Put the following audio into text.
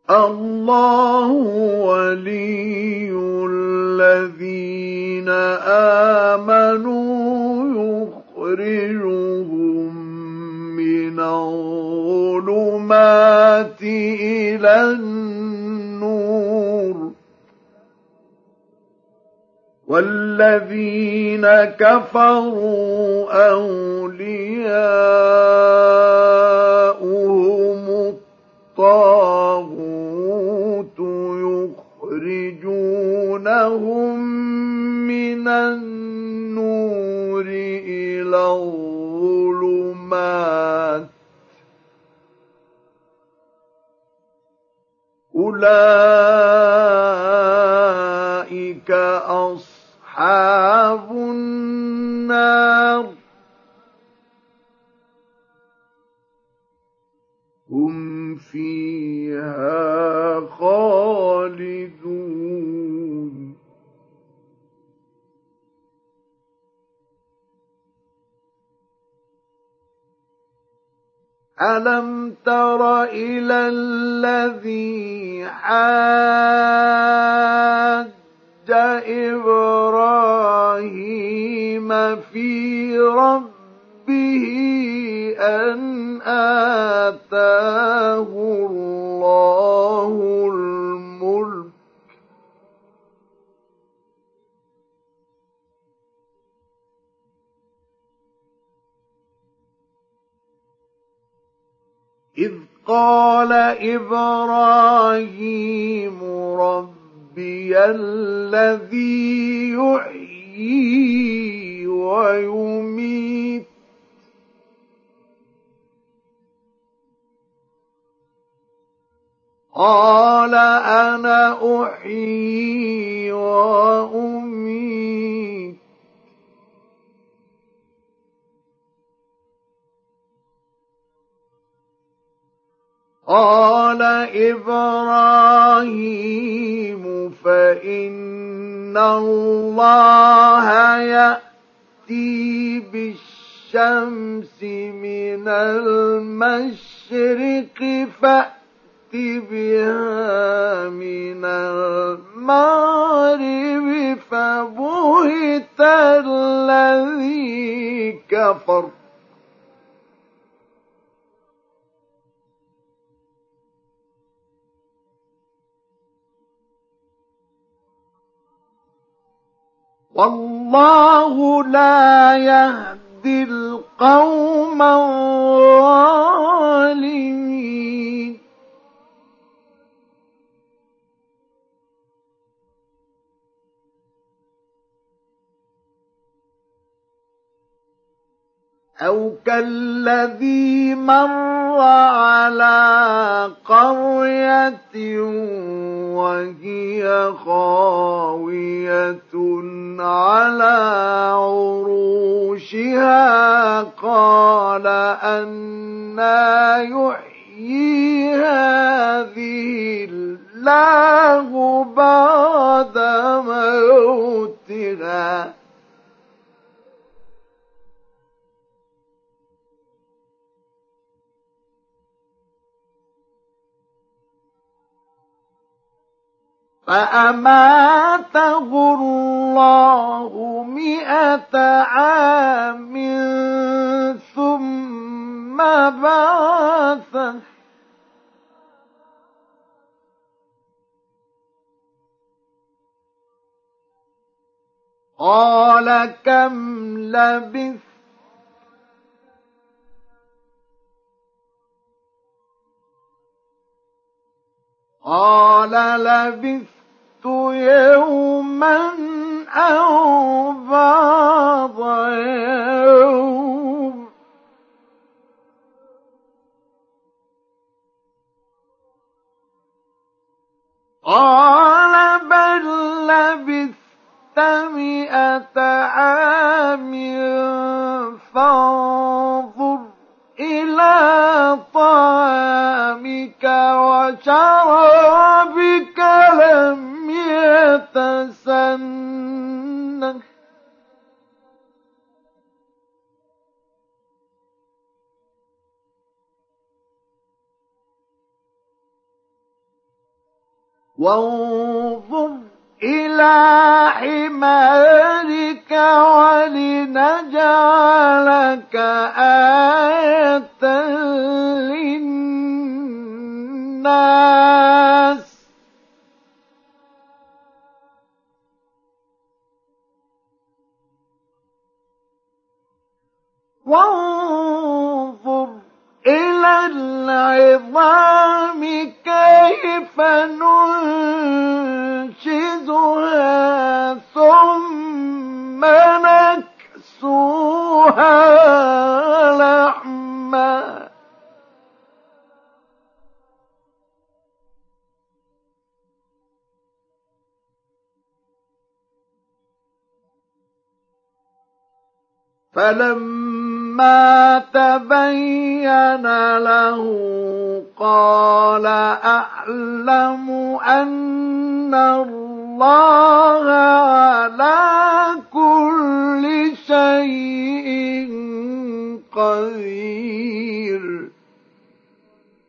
الله ولي الذين آمنوا يخرجهم من الظلمات إلى النور والذين كفروا أولياؤهم الطاغوت يخرجونهم من النور إلى الظلمات أولئك أصحاب النار هم فيها خالدون ألم تر إلى الذي حاج إبراهيم في ربه أن آتاه الله الملك إذ قال إبراهيم ربي الذي يحيي ويميت قال أنا أحيي وأميت قال إبراهيم فإن الله يأتي بالشمس من المشرق فأت بها من المغرب فبهت الذي كفر والله لا يهدي القوم الظالمين أو كالذي مر على قرية وهي خاوية على عروشها قال أنى يحيي هذه الله بعد موتها فأماته الله 100 عام ثم بعثه قال كم لبثت قال لبثت يوما أو بعض يوم قال بل لبثت 100 عام فانظر إلى طعامك وشرابك لم يتسنه وانظر إلى حمارك ولنجعلك آية للناس وانظر إلى العظام كيف ننشزها ثم نكسوها لحما فلما تبين له قال أعلم أن الله على كل شيء قدير.